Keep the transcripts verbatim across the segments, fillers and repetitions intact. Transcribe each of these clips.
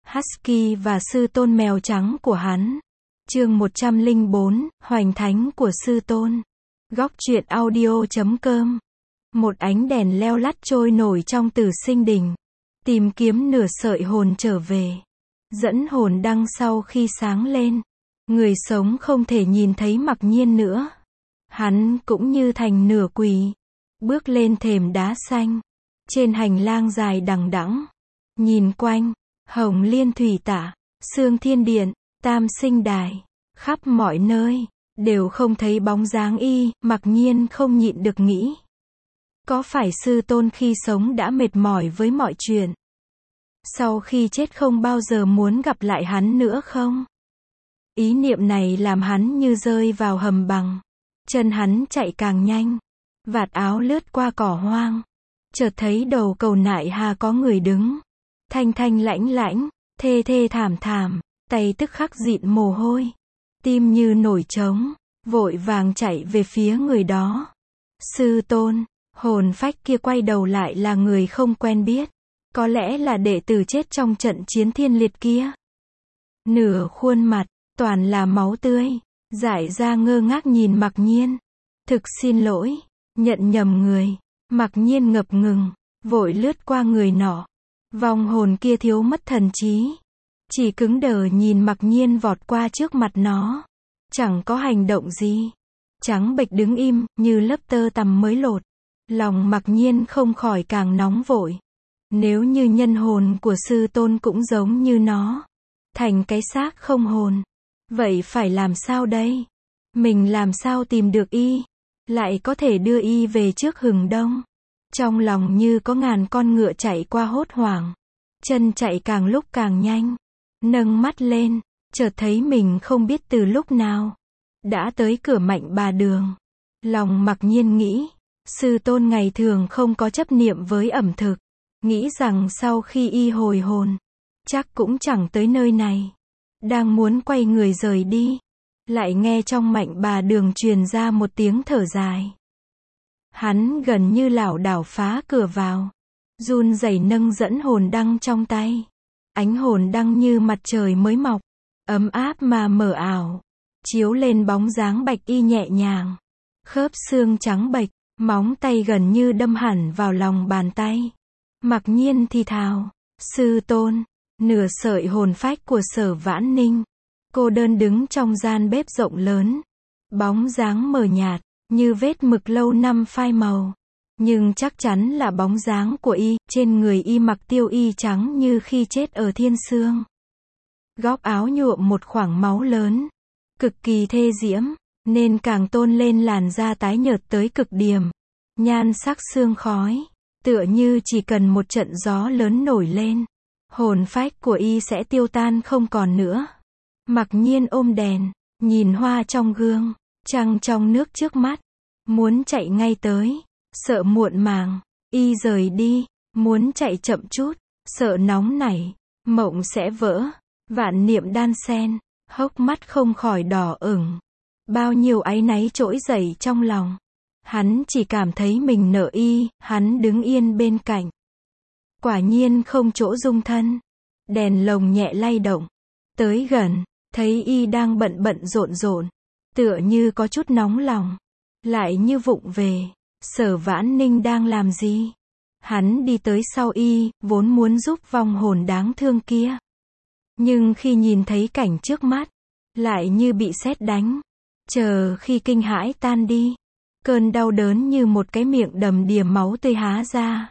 Husky và sư tôn mèo trắng của hắn. Chương một trăm lẻ bốn, Hoành thánh của sư tôn. Góc truyện audio chấm com. Một ánh đèn leo lắt trôi nổi trong Tử Sinh Đình. Tìm kiếm nửa sợi hồn trở về. Dẫn hồn đăng sau khi sáng lên. Người sống không thể nhìn thấy Mặc Nhiên nữa. Hắn cũng như thành nửa quỷ. Bước lên thềm đá xanh. Trên hành lang dài đằng đẵng. Nhìn quanh. Hồng Liên Thủy Tạ, Sương Thiên Điện, Tam Sinh Đài, khắp mọi nơi, đều không thấy bóng dáng y. Mặc Nhiên không nhịn được nghĩ. Có phải sư tôn khi sống đã mệt mỏi với mọi chuyện? Sau khi chết không bao giờ muốn gặp lại hắn nữa không? Ý niệm này làm hắn như rơi vào hầm băng. Chân hắn chạy càng nhanh. Vạt áo lướt qua cỏ hoang. Chợt thấy đầu cầu Nại Hà có người đứng. Thanh thanh lãnh lãnh, thê thê thảm thảm, tay tức khắc dịn mồ hôi. Tim như nổi trống, vội vàng chạy về phía người đó. Sư tôn, hồn phách kia quay đầu lại là người không quen biết. Có lẽ là đệ tử chết trong trận chiến thiên liệt kia. Nửa khuôn mặt, toàn là máu tươi. Dại ra ngơ ngác nhìn Mặc Nhiên. Thực xin lỗi, nhận nhầm người. Mặc Nhiên ngập ngừng, vội lướt qua người nọ. Vong hồn kia thiếu mất thần trí. Chỉ cứng đờ nhìn Mặc Nhiên vọt qua trước mặt nó. Chẳng có hành động gì. Trắng bệch đứng im, như lớp tơ tằm mới lột. Lòng Mặc Nhiên không khỏi càng nóng vội. Nếu như nhân hồn của sư tôn cũng giống như nó. Thành cái xác không hồn. Vậy phải làm sao đây? Mình làm sao tìm được y? Lại có thể đưa y về trước hừng đông? Trong lòng như có ngàn con ngựa chạy qua hốt hoảng. Chân chạy càng lúc càng nhanh. Nâng mắt lên, chợt thấy mình không biết từ lúc nào. Đã tới cửa Mạnh Bà Đường. Lòng Mặc Nhiên nghĩ. Sư tôn ngày thường không có chấp niệm với ẩm thực. Nghĩ rằng sau khi y hồi hồn. Chắc cũng chẳng tới nơi này. Đang muốn quay người rời đi. Lại nghe trong Mạnh Bà Đường truyền ra một tiếng thở dài. Hắn gần như lảo đảo phá cửa vào. Run rẩy nâng dẫn hồn đăng trong tay. Ánh hồn đăng như mặt trời mới mọc. Ấm áp mà mờ ảo. Chiếu lên bóng dáng bạch y nhẹ nhàng. Khớp xương trắng bệch. Móng tay gần như đâm hẳn vào lòng bàn tay. Mặc Nhiên thì thào. Sư tôn. Nửa sợi hồn phách của Sở Vãn Ninh. Cô đơn đứng trong gian bếp rộng lớn. Bóng dáng mờ nhạt. Như vết mực lâu năm phai màu. Nhưng chắc chắn là bóng dáng của y. Trên người y mặc tiêu y trắng như khi chết ở Thiên Sương. Góc áo nhuộm một khoảng máu lớn. Cực kỳ thê diễm. Nên càng tôn lên làn da tái nhợt tới cực điểm. Nhan sắc sương khói. Tựa như chỉ cần một trận gió lớn nổi lên. Hồn phách của y sẽ tiêu tan không còn nữa. Mặc Nhiên ôm đèn. Nhìn hoa trong gương. Trăng trong nước trước mắt. Muốn chạy ngay tới. Sợ muộn màng. Y rời đi. Muốn chạy chậm chút. Sợ nóng nảy. Mộng sẽ vỡ. Vạn niệm đan xen. Hốc mắt không khỏi đỏ ửng. Bao nhiêu áy náy trỗi dậy trong lòng. Hắn chỉ cảm thấy mình nợ y. Hắn đứng yên bên cạnh. Quả nhiên không chỗ dung thân. Đèn lồng nhẹ lay động. Tới gần. Thấy y đang bận bận rộn rộn. Tựa như có chút nóng lòng. Lại như vụng về. Sở Vãn Ninh đang làm gì? Hắn đi tới sau y, vốn muốn giúp vong hồn đáng thương kia. Nhưng khi nhìn thấy cảnh trước mắt, lại như bị sét đánh. Chờ khi kinh hãi tan đi. Cơn đau đớn như một cái miệng đầm đìa máu tươi há ra.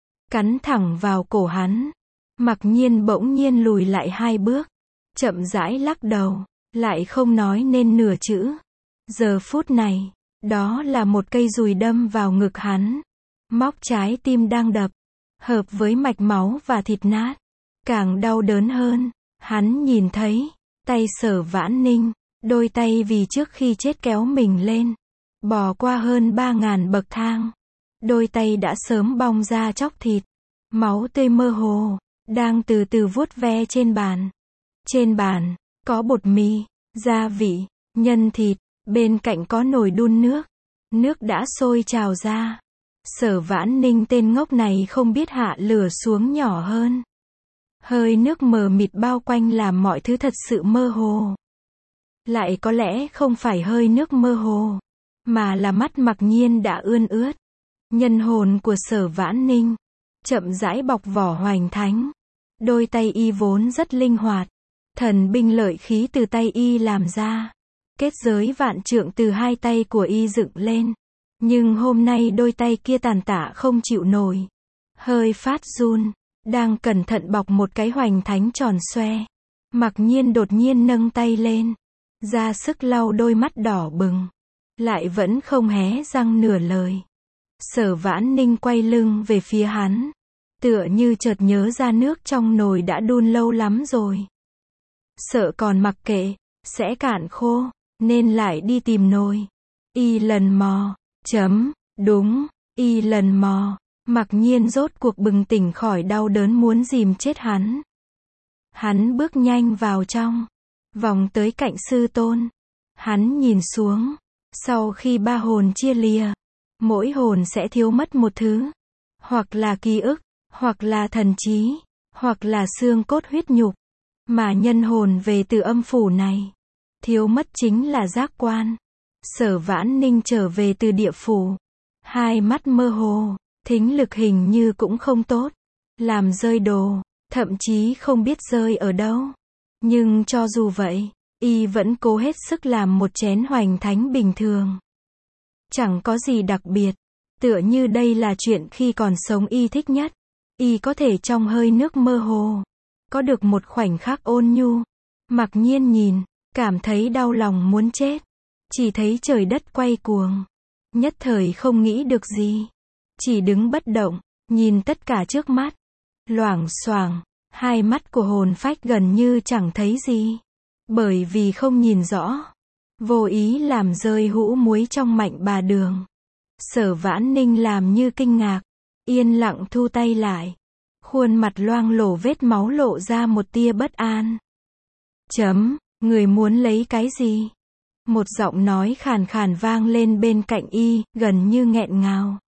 Cắn thẳng vào cổ hắn. Mặc Nhiên bỗng nhiên lùi lại hai bước. Chậm rãi lắc đầu. Lại không nói nên nửa chữ. Giờ phút này, đó là một cây dùi đâm vào ngực hắn. Móc trái tim đang đập. Hợp với mạch máu và thịt nát. Càng đau đớn hơn. Hắn nhìn thấy. Tay Sở Vãn Ninh. Đôi tay vì trước khi chết kéo mình lên. Bò qua hơn ba ngàn bậc thang. Đôi tay đã sớm bong ra chóc thịt. Máu tươi mơ hồ. Đang từ từ vuốt ve trên bàn. Trên bàn. Có bột mì. Gia vị. Nhân thịt. Bên cạnh có nồi đun nước. Nước đã sôi trào ra. Sở Vãn Ninh tên ngốc này không biết hạ lửa xuống nhỏ hơn. Hơi nước mờ mịt bao quanh làm mọi thứ thật sự mơ hồ. Lại có lẽ không phải hơi nước mơ hồ, mà là mắt Mặc Nhiên đã ươn ướt. Nhân hồn của Sở Vãn Ninh chậm rãi bọc vỏ hoành thánh. Đôi tay y vốn rất linh hoạt. Thần binh lợi khí từ tay y làm ra. Kết giới vạn trượng từ hai tay của y dựng lên. Nhưng hôm nay đôi tay kia tàn tạ không chịu nổi. Hơi phát run. Đang cẩn thận bọc một cái hoành thánh tròn xoe. Mặc Nhiên đột nhiên nâng tay lên. Ra sức lau đôi mắt đỏ bừng. Lại vẫn không hé răng nửa lời. Sở Vãn Ninh quay lưng về phía hắn. Tựa như chợt nhớ ra nước trong nồi đã đun lâu lắm rồi. Sợ còn mặc kệ, sẽ cạn khô, nên lại đi tìm nồi. Y lần mò, chấm, đúng, y lần mò. Mặc Nhiên rốt cuộc bừng tỉnh khỏi đau đớn muốn dìm chết hắn. Hắn bước nhanh vào trong, vòng tới cạnh sư tôn. Hắn nhìn xuống, sau khi ba hồn chia lìa, mỗi hồn sẽ thiếu mất một thứ. Hoặc là ký ức, hoặc là thần trí, hoặc là xương cốt huyết nhục. Mà nhân hồn về từ âm phủ này, thiếu mất chính là giác quan. Sở Vãn Ninh trở về từ địa phủ. Hai mắt mơ hồ, thính lực hình như cũng không tốt. Làm rơi đồ, thậm chí không biết rơi ở đâu. Nhưng cho dù vậy, y vẫn cố hết sức làm một chén hoành thánh bình thường. Chẳng có gì đặc biệt. Tựa như đây là chuyện khi còn sống y thích nhất. Y có thể trong hơi nước mơ hồ, có được một khoảnh khắc ôn nhu. Mặc Nhiên nhìn, cảm thấy đau lòng muốn chết. Chỉ thấy trời đất quay cuồng. Nhất thời không nghĩ được gì. Chỉ đứng bất động, nhìn tất cả trước mắt. Loảng xoảng, hai mắt của hồn phách gần như chẳng thấy gì. Bởi vì không nhìn rõ. Vô ý làm rơi hũ muối trong mạnh bà đường. Sở Vãn Ninh làm như kinh ngạc. Yên lặng thu tay lại. Khuôn mặt loang lổ vết máu lộ ra một tia bất an. Chấm, người muốn lấy cái gì? Một giọng nói khàn khàn vang lên bên cạnh y, gần như nghẹn ngào.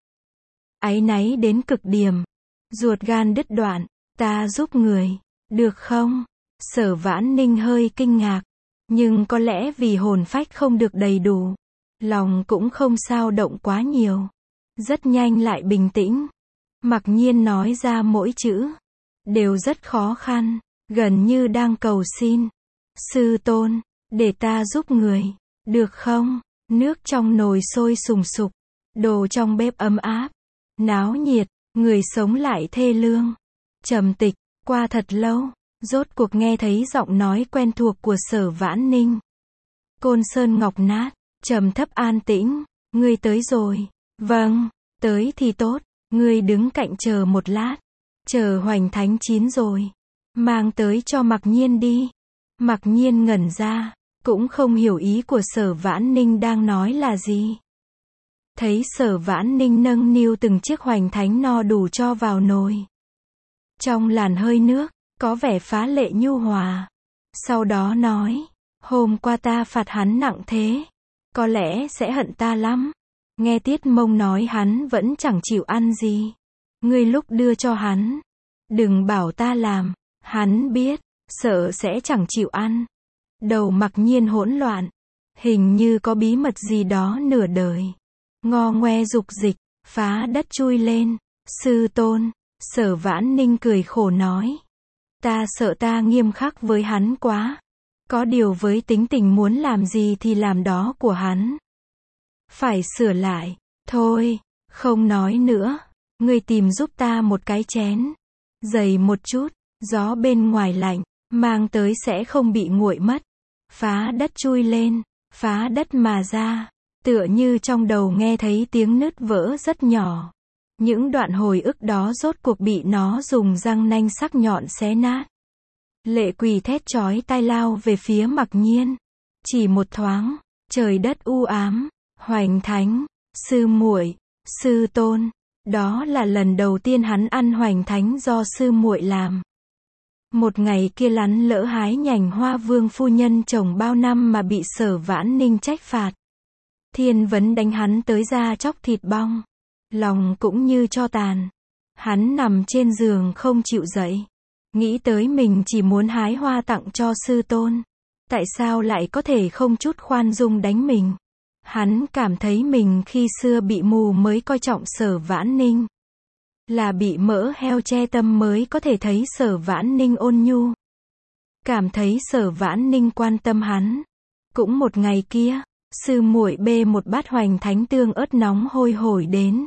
Áy náy đến cực điểm. Ruột gan đứt đoạn, ta giúp người, được không? Sở Vãn Ninh hơi kinh ngạc. Nhưng có lẽ vì hồn phách không được đầy đủ. Lòng cũng không sao động quá nhiều. Rất nhanh lại bình tĩnh. Mặc Nhiên nói ra mỗi chữ. Đều rất khó khăn. Gần như đang cầu xin. Sư tôn, để ta giúp người. Được không? Nước trong nồi sôi sùng sục. Đồ trong bếp ấm áp. Náo nhiệt. Người sống lại thê lương. Trầm tịch. Qua thật lâu. Rốt cuộc nghe thấy giọng nói quen thuộc của Sở Vãn Ninh. Côn Sơn Ngọc Nát. Trầm thấp an tĩnh. Ngươi tới rồi. Vâng. Tới thì tốt. Ngươi đứng cạnh chờ một lát. Chờ hoành thánh chín rồi. Mang tới cho Mặc Nhiên đi. Mặc Nhiên ngẩn ra. Cũng không hiểu ý của Sở Vãn Ninh đang nói là gì. Thấy Sở Vãn Ninh nâng niu từng chiếc hoành thánh no đủ cho vào nồi. Trong làn hơi nước, có vẻ phá lệ nhu hòa. Sau đó nói. Hôm qua ta phạt hắn nặng thế. Có lẽ sẽ hận ta lắm. Nghe Tiết Mông nói hắn vẫn chẳng chịu ăn gì. Ngươi lúc đưa cho hắn. Đừng bảo ta làm. Hắn biết. Sợ sẽ chẳng chịu ăn. Đầu Mặc Nhiên hỗn loạn. Hình như có bí mật gì đó nửa đời. Ngo ngoe dục dịch. Phá đất chui lên. Sư tôn. Sở Vãn Ninh cười khổ nói. Ta sợ ta nghiêm khắc với hắn quá. Có điều với tính tình muốn làm gì thì làm đó của hắn. Phải sửa lại. Thôi, không nói nữa. Ngươi tìm giúp ta một cái chén. Dày một chút. Gió bên ngoài lạnh. Mang tới sẽ không bị nguội mất. Phá đất chui lên. Phá đất mà ra. Tựa như trong đầu nghe thấy tiếng nứt vỡ rất nhỏ. Những đoạn hồi ức đó rốt cuộc bị nó dùng răng nanh sắc nhọn xé nát. Lệ Quỳ thét chói tai lao về phía Mặc Nhiên. Chỉ một thoáng, trời đất u ám. Hoành thánh, sư muội, sư tôn. Đó là lần đầu tiên hắn ăn hoành thánh do sư muội làm. Một ngày kia lắn lỡ hái nhành hoa vương phu nhân trồng bao năm mà bị Sở Vãn Ninh trách phạt. Thiên vấn đánh hắn tới da chóc thịt bong. Lòng cũng như tro tàn. Hắn nằm trên giường không chịu dậy. Nghĩ tới mình chỉ muốn hái hoa tặng cho sư tôn. Tại sao lại có thể không chút khoan dung đánh mình? Hắn cảm thấy mình khi xưa bị mù mới coi trọng Sở Vãn Ninh. Là bị mỡ heo che tâm mới có thể thấy Sở Vãn Ninh ôn nhu. Cảm thấy Sở Vãn Ninh quan tâm hắn. Cũng một ngày kia, sư muội bê một bát hoành thánh tương ớt nóng hôi hổi đến.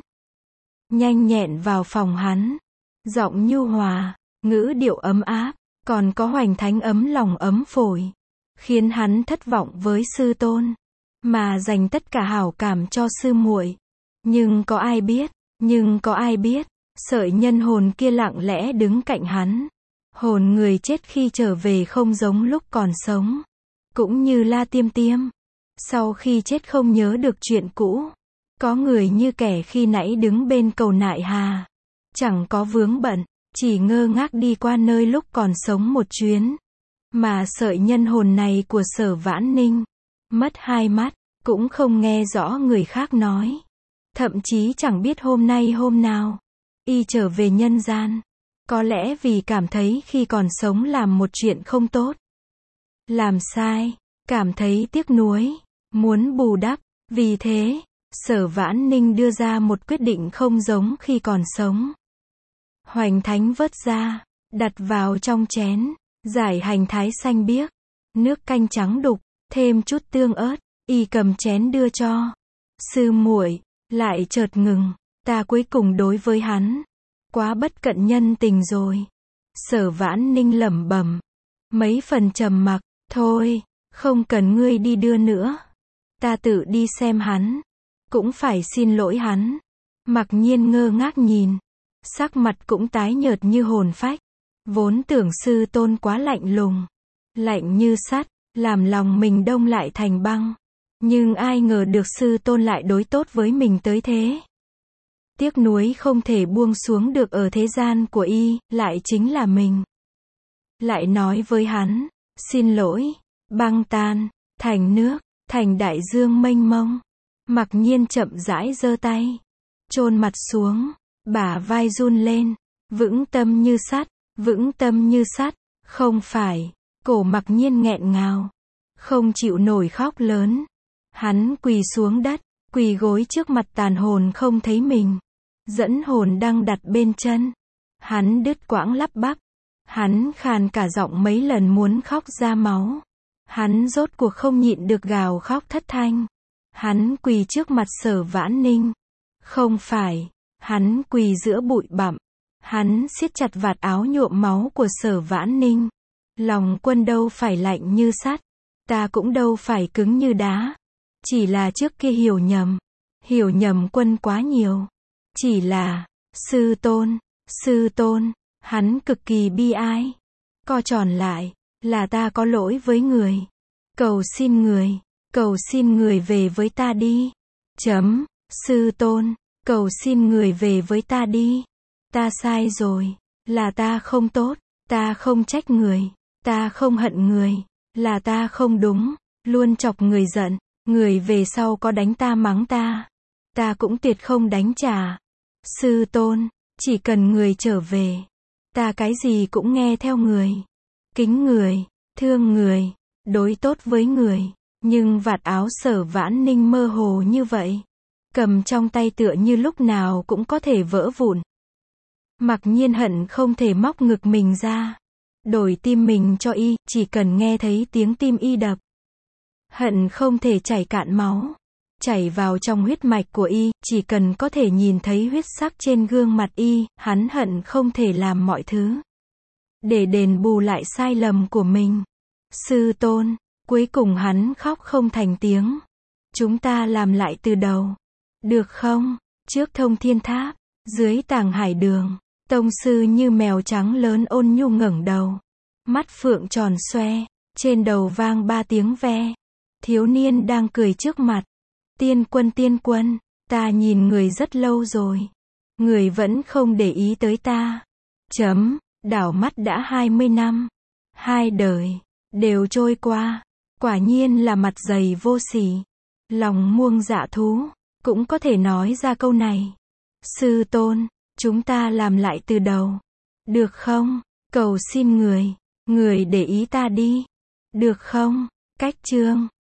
Nhanh nhẹn vào phòng hắn. Giọng nhu hòa, ngữ điệu ấm áp, còn có hoành thánh ấm lòng ấm phổi. Khiến hắn thất vọng với sư tôn. Mà dành tất cả hảo cảm cho sư muội. Nhưng có ai biết, nhưng có ai biết, sợi nhân hồn kia lặng lẽ đứng cạnh hắn. Hồn người chết khi trở về không giống lúc còn sống. Cũng như La Tiêm Tiêm. Sau khi chết không nhớ được chuyện cũ. Có người như kẻ khi nãy đứng bên cầu Nại Hà. Chẳng có vướng bận, chỉ ngơ ngác đi qua nơi lúc còn sống một chuyến. Mà sợi nhân hồn này của Sở Vãn Ninh, mất hai mắt, cũng không nghe rõ người khác nói. Thậm chí chẳng biết hôm nay hôm nào, y trở về nhân gian. Có lẽ vì cảm thấy khi còn sống làm một chuyện không tốt. Làm sai, cảm thấy tiếc nuối, muốn bù đắp. Vì thế, Sở Vãn Ninh đưa ra một quyết định không giống khi còn sống. Hoành thánh vớt ra, đặt vào trong chén, giải hành thái xanh biếc, nước canh trắng đục, thêm chút tương ớt, y cầm chén đưa cho. Sư muội, lại chợt ngừng, ta cuối cùng đối với hắn, quá bất cận nhân tình rồi. Sở Vãn Ninh lẩm bẩm, mấy phần trầm mặc, thôi, không cần ngươi đi đưa nữa. Ta tự đi xem hắn, cũng phải xin lỗi hắn. Mặc Nhiên ngơ ngác nhìn, sắc mặt cũng tái nhợt như hồn phách. Vốn tưởng sư tôn quá lạnh lùng, lạnh như sắt, làm lòng mình đông lại thành băng. Nhưng ai ngờ được sư tôn lại đối tốt với mình tới thế. Tiếc nuối không thể buông xuống được ở thế gian của y, lại chính là mình. Lại nói với hắn, xin lỗi, băng tan, thành nước, thành đại dương mênh mông. Mặc Nhiên chậm rãi giơ tay, chôn mặt xuống, bả vai run lên, vững tâm như sắt, vững tâm như sắt, không phải, cổ Mặc Nhiên nghẹn ngào, không chịu nổi khóc lớn. Hắn quỳ xuống đất, quỳ gối trước mặt tàn hồn không thấy mình, dẫn hồn đang đặt bên chân. Hắn đứt quãng lắp bắp, hắn khàn cả giọng mấy lần muốn khóc ra máu. Hắn rốt cuộc không nhịn được gào khóc thất thanh. Hắn quỳ trước mặt Sở Vãn Ninh. Không phải, hắn quỳ giữa bụi bặm. Hắn siết chặt vạt áo nhuộm máu của Sở Vãn Ninh. Lòng Quân đâu phải lạnh như sắt, ta cũng đâu phải cứng như đá. Chỉ là trước kia hiểu nhầm, hiểu nhầm Quân quá nhiều. Chỉ là, sư tôn, sư tôn, hắn cực kỳ bi ai. Co tròn lại, là ta có lỗi với người. Cầu xin người, cầu xin người về với ta đi. Chấm, sư tôn, cầu xin người về với ta đi. Ta sai rồi, là ta không tốt, ta không trách người, ta không hận người, là ta không đúng, luôn chọc người giận, người về sau có đánh ta mắng ta, ta cũng tuyệt không đánh trả. Sư tôn, chỉ cần người trở về, ta cái gì cũng nghe theo người, kính người, thương người, đối tốt với người. Nhưng vạt áo Sở Vãn Ninh mơ hồ như vậy, cầm trong tay tựa như lúc nào cũng có thể vỡ vụn. Mặc Nhiên hận không thể móc ngực mình ra, đổi tim mình cho y, chỉ cần nghe thấy tiếng tim y đập. Hận không thể chảy cạn máu, chảy vào trong huyết mạch của y, chỉ cần có thể nhìn thấy huyết sắc trên gương mặt y, hắn hận không thể làm mọi thứ để đền bù lại sai lầm của mình. Sư tôn, cuối cùng hắn khóc không thành tiếng. Chúng ta làm lại từ đầu, được không? Trước Thông Thiên Tháp, dưới Tàng Hải Đường, tông sư như mèo trắng lớn ôn nhu ngẩng đầu, mắt phượng tròn xoe, trên đầu vang ba tiếng ve. Thiếu niên đang cười trước mặt. Tiên Quân, tiên quân, ta nhìn người rất lâu rồi, người vẫn không để ý tới ta. Chấm, đảo mắt đã hai mươi năm, hai đời đều trôi qua. Quả nhiên là mặt dày vô sỉ, lòng muông dạ thú, cũng có thể nói ra câu này. Sư tôn, chúng ta làm lại từ đầu, được không? Cầu xin người, người để ý ta đi. Được không? Cách chương